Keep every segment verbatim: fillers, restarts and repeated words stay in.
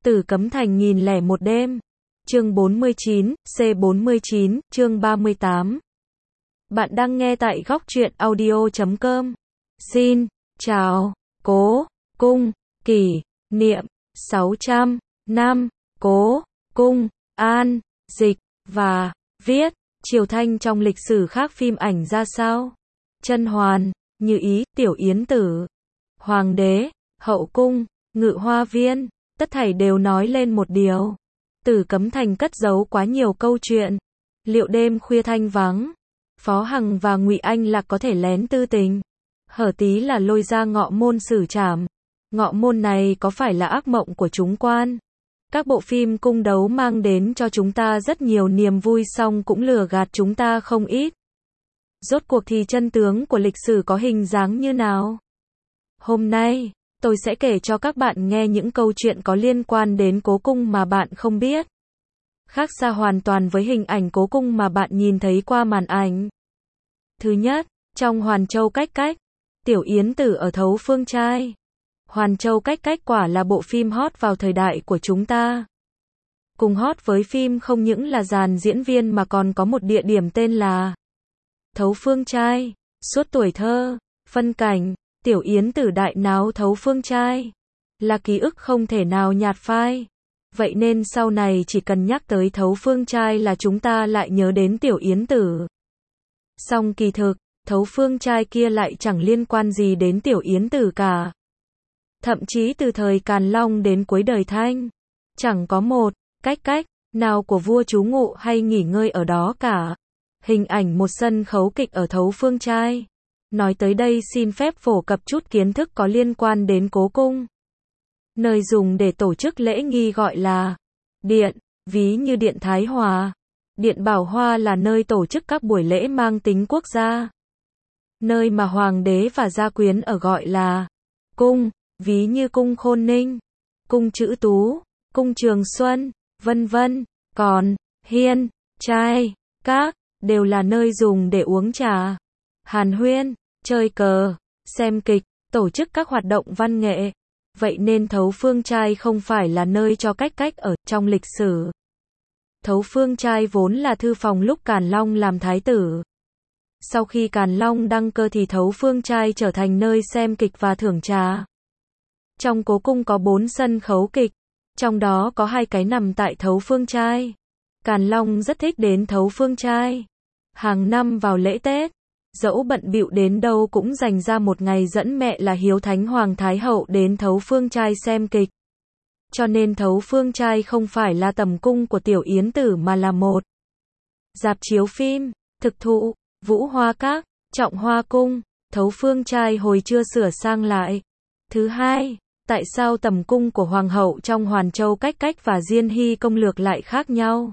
Tử Cấm Thành nghìn lẻ một đêm. Chương bốn mươi chín, C bốn mươi chín, chương ba mươi tám. Bạn đang nghe tại góc truyện audio chấm com. Xin chào, Cố Cung, kỷ niệm sáu trăm năm Cố Cung, An dịch và viết. Triều Thanh trong lịch sử khác phim ảnh ra sao? Chân Hoàn, Như Ý, Tiểu Yến Tử, Hoàng đế, Hậu cung, Ngự Hoa viên, tất thảy đều nói lên một điều. Tử Cấm Thành cất giấu quá nhiều câu chuyện. Liệu đêm khuya thanh vắng, Phó Hằng và Ngụy Anh Lạc có thể lén tư tình? Hở tí là lôi ra Ngọ Môn xử trảm. Ngọ Môn này có phải là ác mộng của chúng quan? Các bộ phim cung đấu mang đến cho chúng ta rất nhiều niềm vui, song cũng lừa gạt chúng ta không ít. Rốt cuộc thì chân tướng của lịch sử có hình dáng như nào? Hôm nay, tôi sẽ kể cho các bạn nghe những câu chuyện có liên quan đến Cố Cung mà bạn không biết. Khác xa hoàn toàn với hình ảnh Cố Cung mà bạn nhìn thấy qua màn ảnh. Thứ nhất, trong Hoàn Châu Cách Cách, Tiểu Yến Tử ở Thấu Phương Trai. Hoàn Châu Cách Cách quả là bộ phim hot vào thời đại của chúng ta. Cùng hot với phim không những là dàn diễn viên mà còn có một địa điểm tên là Thấu Phương Trai. Suốt tuổi thơ, phân cảnh, Tiểu Yến Tử đại náo Thấu Phương Trai là ký ức không thể nào nhạt phai. Vậy nên sau này chỉ cần nhắc tới Thấu Phương Trai là chúng ta lại nhớ đến Tiểu Yến Tử. Song kỳ thực, Thấu Phương Trai kia lại chẳng liên quan gì đến Tiểu Yến Tử cả. Thậm chí từ thời Càn Long đến cuối đời Thanh, chẳng có một cách cách nào của vua trú ngụ hay nghỉ ngơi ở đó cả. Hình ảnh một sân khấu kịch ở Thấu Phương Trai. Nói tới đây xin phép phổ cập chút kiến thức có liên quan đến Cố Cung. Nơi dùng để tổ chức lễ nghi gọi là điện, ví như Điện Thái Hòa. Điện Bảo Hoa là nơi tổ chức các buổi lễ mang tính quốc gia. Nơi mà hoàng đế và gia quyến ở gọi là cung, ví như cung Khôn Ninh, cung Trữ Tú, cung Trường Xuân, vân vân. Còn hiên, trai, các đều là nơi dùng để uống trà, hàn huyên, chơi cờ, xem kịch, tổ chức các hoạt động văn nghệ. Vậy nên Thấu Phương Trai không phải là nơi cho cách cách ở trong lịch sử. Thấu Phương Trai vốn là thư phòng lúc Càn Long làm thái tử. Sau khi Càn Long đăng cơ thì Thấu Phương Trai trở thành nơi xem kịch và thưởng trà. Trong Cố Cung có bốn sân khấu kịch, trong đó có hai cái nằm tại Thấu Phương Trai. Càn Long rất thích đến Thấu Phương Trai. Hàng năm vào lễ Tết, dẫu bận bịu đến đâu cũng dành ra một ngày dẫn mẹ là Hiếu Thánh Hoàng Thái Hậu đến Thấu Phương Trai xem kịch. Cho nên Thấu Phương Trai không phải là tầm cung của Tiểu Yến Tử mà là một rạp chiếu phim, thực thụ, Vũ Hoa Các, Trọng Hoa Cung. Thấu Phương Trai hồi chưa sửa sang lại. Thứ hai, tại sao tầm cung của Hoàng hậu trong Hoàn Châu Cách Cách và Diên Hy Công Lược lại khác nhau?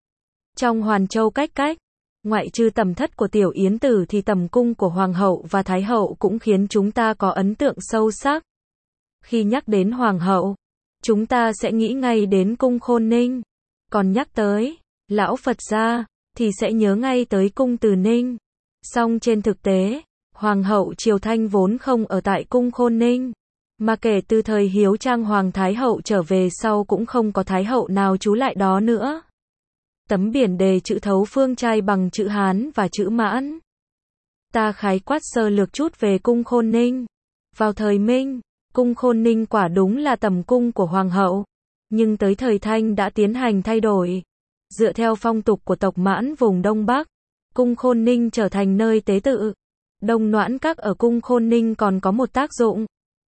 Trong Hoàn Châu Cách Cách, ngoại trừ tầm thất của Tiểu Yến Tử thì tầm cung của Hoàng hậu và Thái hậu cũng khiến chúng ta có ấn tượng sâu sắc. Khi nhắc đến Hoàng hậu, chúng ta sẽ nghĩ ngay đến cung Khôn Ninh. Còn nhắc tới Lão Phật gia, thì sẽ nhớ ngay tới cung Từ Ninh. Song trên thực tế, Hoàng hậu Triều Thanh vốn không ở tại cung Khôn Ninh. Mà kể từ thời Hiếu Trang Hoàng Thái hậu trở về sau cũng không có Thái hậu nào trú lại đó nữa. Tấm biển đề chữ Thấu Phương Trai bằng chữ Hán và chữ Mãn. Ta khái quát sơ lược chút về cung Khôn Ninh. Vào thời Minh, cung Khôn Ninh quả đúng là tầm cung của Hoàng hậu. Nhưng tới thời Thanh đã tiến hành thay đổi. Dựa theo phong tục của tộc Mãn vùng Đông Bắc, cung Khôn Ninh trở thành nơi tế tự. Đông Noãn Các ở cung Khôn Ninh còn có một tác dụng.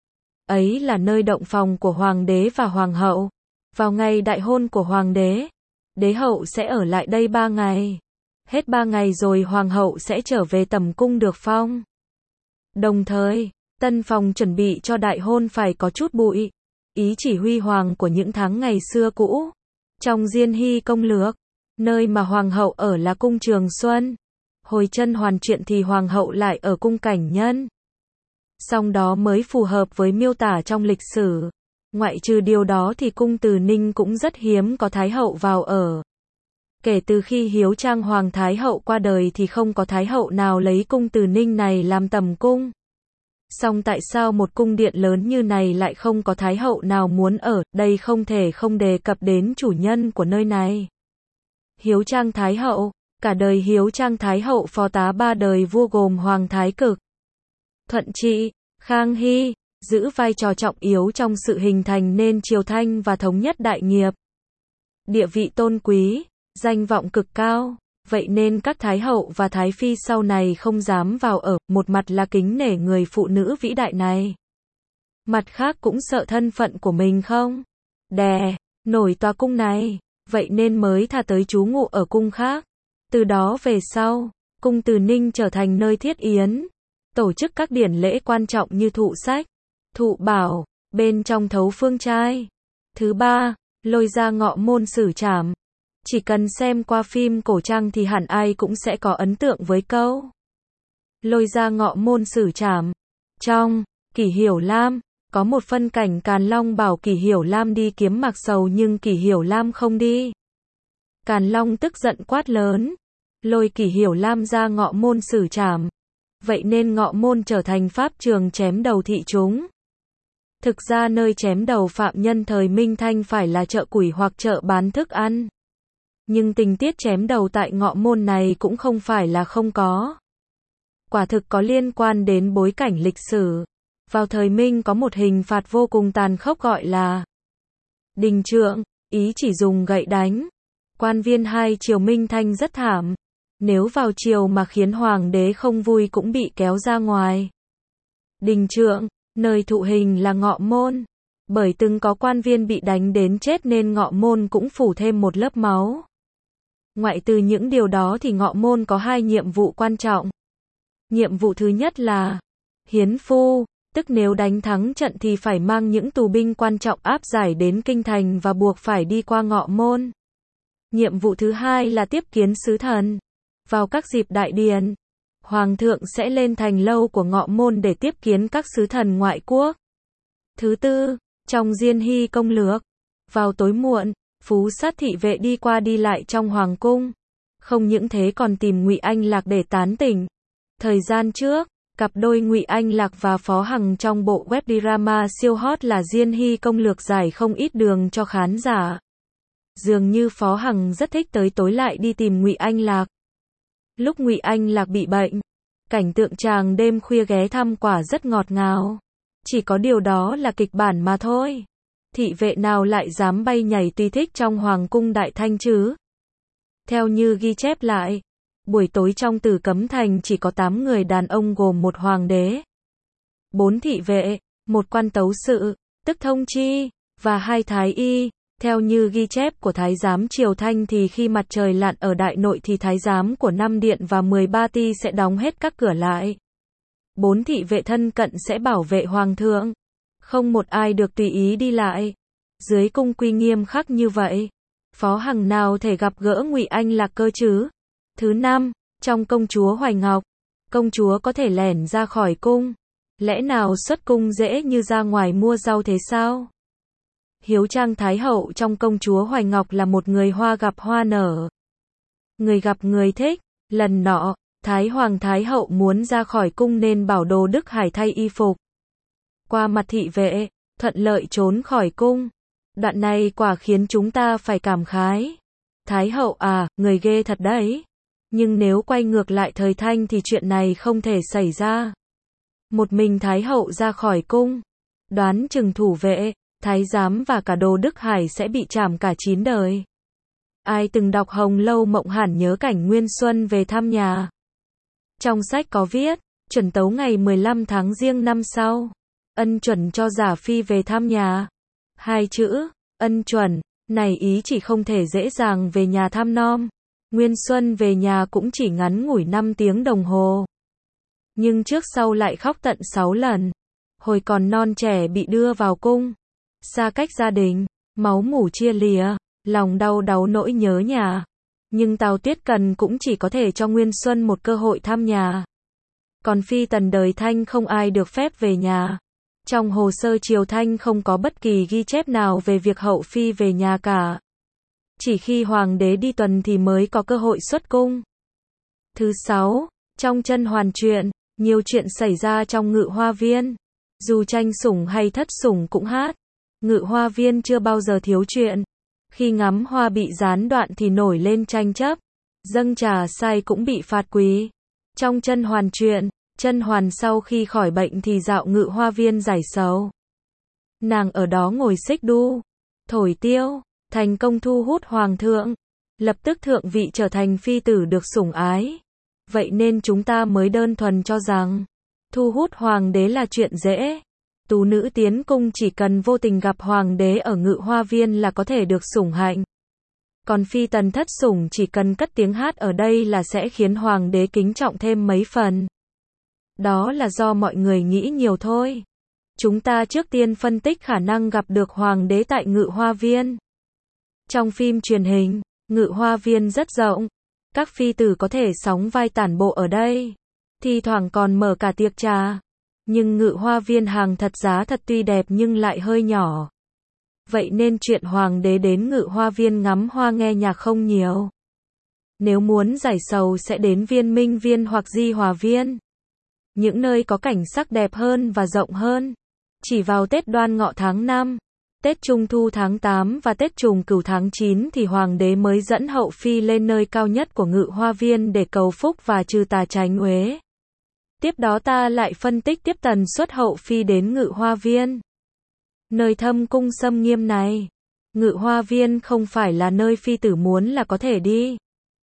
Ấy là nơi động phòng của Hoàng đế và Hoàng hậu. Vào ngày đại hôn của Hoàng đế, đế hậu sẽ ở lại đây ba ngày. Hết ba ngày rồi Hoàng hậu sẽ trở về tầm cung được phong. Đồng thời, tân phòng chuẩn bị cho đại hôn phải có chút bụi. Ý chỉ huy hoàng của những tháng ngày xưa cũ. Trong Diên Hy Công Lược, nơi mà Hoàng hậu ở là cung Trường Xuân. Hồi Chân Hoàn truyện thì Hoàng hậu lại ở cung Cảnh Nhân. Song đó mới phù hợp với miêu tả trong lịch sử. Ngoại trừ điều đó thì cung Từ Ninh cũng rất hiếm có Thái hậu vào ở. Kể từ khi Hiếu Trang Hoàng Thái hậu qua đời thì không có Thái hậu nào lấy cung Từ Ninh này làm tầm cung. Song tại sao một cung điện lớn như này lại không có thái hậu nào muốn ở, đây không thể không đề cập đến chủ nhân của nơi này. Hiếu Trang Thái hậu, cả đời Hiếu Trang Thái hậu phó tá ba đời vua gồm Hoàng Thái Cực, Thuận Trị, Khang Hy, giữ vai trò trọng yếu trong sự hình thành nên triều Thanh và thống nhất đại nghiệp. Địa vị tôn quý, danh vọng cực cao, vậy nên các thái hậu và thái phi sau này không dám vào ở, một mặt là kính nể người phụ nữ vĩ đại này. Mặt khác cũng sợ thân phận của mình không đè nổi tòa cung này, vậy nên mới thà tới trú ngụ ở cung khác. Từ đó về sau, cung Từ Ninh trở thành nơi thiết yến, tổ chức các điển lễ quan trọng như thụ sách, thụ bảo, bên trong thấu phương trai. Thứ ba, lôi ra ngọ môn xử trảm. Chỉ cần xem qua phim cổ trang thì hẳn ai cũng sẽ có ấn tượng với câu lôi ra ngọ môn xử trảm. Trong Kỷ Hiểu Lam, có một phân cảnh Càn Long bảo Kỷ Hiểu Lam đi kiếm Mạc Sầu nhưng Kỷ Hiểu Lam không đi. Càn Long tức giận quát lớn, lôi Kỷ Hiểu Lam ra ngọ môn xử trảm. Vậy nên ngọ môn trở thành pháp trường chém đầu thị chúng. Thực ra nơi chém đầu phạm nhân thời Minh Thanh phải là chợ củi hoặc chợ bán thức ăn. Nhưng tình tiết chém đầu tại ngọ môn này cũng không phải là không có. Quả thực có liên quan đến bối cảnh lịch sử. Vào thời Minh có một hình phạt vô cùng tàn khốc gọi là đình trượng, ý chỉ dùng gậy đánh. Quan viên hai triều Minh Thanh rất thảm. Nếu vào triều mà khiến hoàng đế không vui cũng bị kéo ra ngoài. Đình trượng, nơi thụ hình là ngọ môn. Bởi từng có quan viên bị đánh đến chết nên ngọ môn cũng phủ thêm một lớp máu. Ngoại trừ những điều đó thì ngọ môn có hai nhiệm vụ quan trọng. Nhiệm vụ thứ nhất là hiến phu, tức nếu đánh thắng trận thì phải mang những tù binh quan trọng áp giải đến kinh thành và buộc phải đi qua ngọ môn. Nhiệm vụ thứ hai là tiếp kiến sứ thần. Vào các dịp đại điển, Hoàng thượng sẽ lên thành lâu của ngọ môn để tiếp kiến các sứ thần ngoại quốc. Thứ tư, trong Diên Hy công lược, vào tối muộn, Phú Sát thị vệ đi qua đi lại trong hoàng cung. Không những thế còn tìm Ngụy Anh Lạc để tán tỉnh. Thời gian trước, cặp đôi Ngụy Anh Lạc và Phó Hằng trong bộ web drama siêu hot là Diên Hy công lược giải không ít đường cho khán giả. Dường như Phó Hằng rất thích tới tối lại đi tìm Ngụy Anh Lạc. Lúc Ngụy Anh Lạc bị bệnh, cảnh tượng chàng đêm khuya ghé thăm quả rất ngọt ngào. Chỉ có điều đó là kịch bản mà thôi. Thị vệ nào lại dám bay nhảy tùy thích trong hoàng cung Đại Thanh chứ? Theo như ghi chép lại, buổi tối trong Tử Cấm Thành chỉ có tám người đàn ông gồm một hoàng đế, bốn thị vệ, một quan tấu sự, tức thông chi, và hai thái y. Theo như ghi chép của Thái giám Triều Thanh thì khi mặt trời lặn ở Đại Nội thì Thái giám của năm điện và mười ba ty sẽ đóng hết các cửa lại. Bốn thị vệ thân cận sẽ bảo vệ hoàng thượng. Không một ai được tùy ý đi lại. Dưới cung quy nghiêm khắc như vậy, Phó Hằng nào thể gặp gỡ Ngụy Anh Lạc cơ chứ? Thứ năm, trong Công chúa Hoài Ngọc, công chúa có thể lẻn ra khỏi cung. Lẽ nào xuất cung dễ như ra ngoài mua rau thế sao? Hiếu Trang Thái hậu trong Công chúa Hoài Ngọc là một người hoa gặp hoa nở. Người gặp người thích. Lần nọ, Thái Hoàng Thái hậu muốn ra khỏi cung nên bảo Đồ Đức Hải thay y phục. Qua mặt thị vệ, thuận lợi trốn khỏi cung. Đoạn này quả khiến chúng ta phải cảm khái. Thái hậu à, người ghê thật đấy. Nhưng nếu quay ngược lại thời Thanh thì chuyện này không thể xảy ra. Một mình Thái hậu ra khỏi cung, đoán chừng thủ vệ, thái giám và cả Đồ Đức Hải sẽ bị trảm cả chín đời. Ai từng đọc Hồng Lâu Mộng hẳn nhớ cảnh Nguyên Xuân về thăm nhà. Trong sách có viết, chuẩn tấu ngày mười lăm tháng Giêng năm sau, ân chuẩn cho giả phi về thăm nhà. Hai chữ, ân chuẩn, này ý chỉ không thể dễ dàng về nhà thăm nom. Nguyên Xuân về nhà cũng chỉ ngắn ngủi năm tiếng đồng hồ. Nhưng trước sau lại khóc tận sáu lần. Hồi còn non trẻ bị đưa vào cung, xa cách gia đình, máu mủ chia lìa, lòng đau đáu nỗi nhớ nhà. Nhưng Tào Tuyết Cần cũng chỉ có thể cho Nguyên Xuân một cơ hội thăm nhà. Còn phi tần đời Thanh không ai được phép về nhà. Trong hồ sơ triều Thanh không có bất kỳ ghi chép nào về việc hậu phi về nhà cả. Chỉ khi hoàng đế đi tuần thì mới có cơ hội xuất cung. Thứ sáu, trong甄嬛truyện, Nhiều chuyện xảy ra trong Ngự Hoa Viên. Dù tranh sủng hay thất sủng cũng hát. Ngự Hoa Viên chưa bao giờ thiếu chuyện. Khi ngắm hoa bị gián đoạn thì nổi lên tranh chấp. Dâng trà sai cũng bị phạt quý. Trong甄Hoàn truyện,甄Hoàn sau khi khỏi bệnh thì dạo Ngự Hoa Viên giải sầu. Nàng ở đó ngồi xích đu, thổi tiêu, thành công thu hút hoàng thượng. Lập tức thượng vị trở thành phi tử được sủng ái. Vậy nên chúng ta mới đơn thuần cho rằng, thu hút hoàng đế là chuyện dễ. Tú nữ tiến cung chỉ cần vô tình gặp hoàng đế ở Ngự Hoa Viên là có thể được sủng hạnh. Còn phi tần thất sủng chỉ cần cất tiếng hát ở đây là sẽ khiến hoàng đế kính trọng thêm mấy phần. Đó là do mọi người nghĩ nhiều thôi. Chúng ta trước tiên phân tích khả năng gặp được hoàng đế tại Ngự Hoa Viên. Trong phim truyền hình, Ngự Hoa Viên rất rộng. Các phi tử có thể sóng vai tản bộ ở đây. Thi thoảng còn mở cả tiệc trà. Nhưng Ngự Hoa Viên hàng thật giá thật tuy đẹp nhưng lại hơi nhỏ. Vậy nên chuyện hoàng đế đến Ngự Hoa Viên ngắm hoa nghe nhạc không nhiều. Nếu muốn giải sầu sẽ đến Viên Minh Viên hoặc Di Hòa Viên. Những nơi có cảnh sắc đẹp hơn và rộng hơn. Chỉ vào Tết Đoan Ngọ tháng năm, Tết Trung Thu tháng tám và Tết Trùng Cửu tháng chín thì hoàng đế mới dẫn hậu phi lên nơi cao nhất của Ngự Hoa Viên để cầu phúc và trừ tà tránh uế. Tiếp đó ta lại phân tích tiếp tần suất hậu phi đến Ngự Hoa Viên. Nơi thâm cung xâm nghiêm này, Ngự Hoa Viên không phải là nơi phi tử muốn là có thể đi.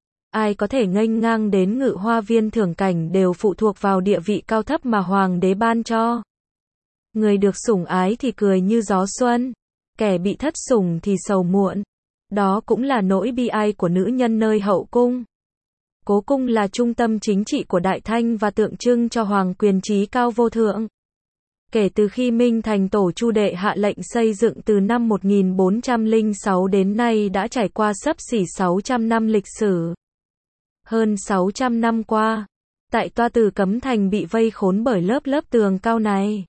Ai có thể nghênh ngang đến Ngự Hoa Viên thưởng cảnh đều phụ thuộc vào địa vị cao thấp mà hoàng đế ban cho. Người được sủng ái thì cười như gió xuân, kẻ bị thất sủng thì sầu muộn. Đó cũng là nỗi bi ai của nữ nhân nơi hậu cung. Cố cung là trung tâm chính trị của Đại Thanh và tượng trưng cho hoàng quyền trí cao vô thượng. Kể từ khi Minh Thành Tổ Chu Đệ hạ lệnh xây dựng từ năm một nghìn bốn trăm lẻ sáu đến nay đã trải qua xấp xỉ sáu trăm năm lịch sử. Hơn sáu trăm năm qua, tại Toa Tử Cấm Thành bị vây khốn bởi lớp lớp tường cao này.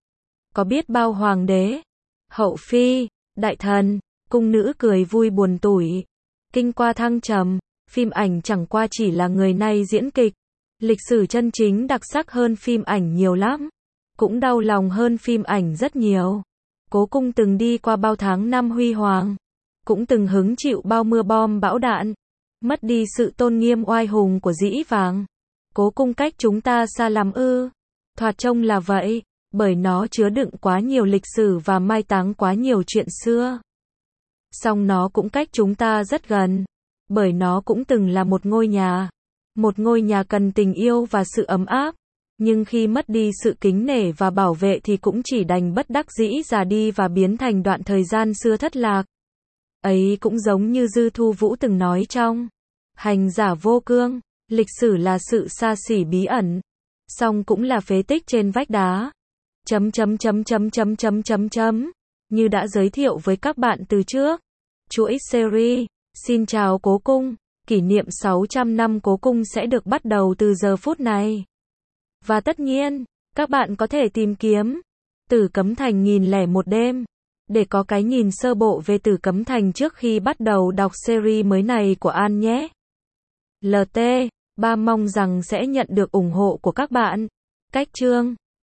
Có biết bao hoàng đế, hậu phi, đại thần, cung nữ cười vui buồn tủi. Kinh qua thăng trầm, phim ảnh chẳng qua chỉ là người nay diễn kịch. Lịch sử chân chính đặc sắc hơn phim ảnh nhiều lắm. Cũng đau lòng hơn phim ảnh rất nhiều. Cố cung từng đi qua bao tháng năm huy hoàng. Cũng từng hứng chịu bao mưa bom bão đạn. Mất đi sự tôn nghiêm oai hùng của dĩ vãng. Cố cung cách chúng ta xa lắm ư? Thoạt trông là vậy, bởi nó chứa đựng quá nhiều lịch sử và mai táng quá nhiều chuyện xưa. Song nó cũng cách chúng ta rất gần, bởi nó cũng từng là một ngôi nhà. Một ngôi nhà cần tình yêu và sự ấm áp. Nhưng khi mất đi sự kính nể và bảo vệ thì cũng chỉ đành bất đắc dĩ già đi và biến thành đoạn thời gian xưa thất lạc. Ấy cũng giống như Dư Thu Vũ từng nói trong Hành Giả Vô Cương, lịch sử là sự xa xỉ bí ẩn, song cũng là phế tích trên vách đá. Chấm chấm chấm chấm chấm chấm chấm chấm. Như đã giới thiệu với các bạn từ trước, chuỗi series Xin chào Cố cung, kỷ niệm sáu trăm năm Cố cung sẽ được bắt đầu từ giờ phút này. Và tất nhiên, các bạn có thể tìm kiếm Tử Cấm Thành nghìn lẻ một đêm để có cái nhìn sơ bộ về Tử Cấm Thành trước khi bắt đầu đọc series mới này của An nhé. lờ tê ba mong rằng sẽ nhận được ủng hộ của các bạn. Cách chương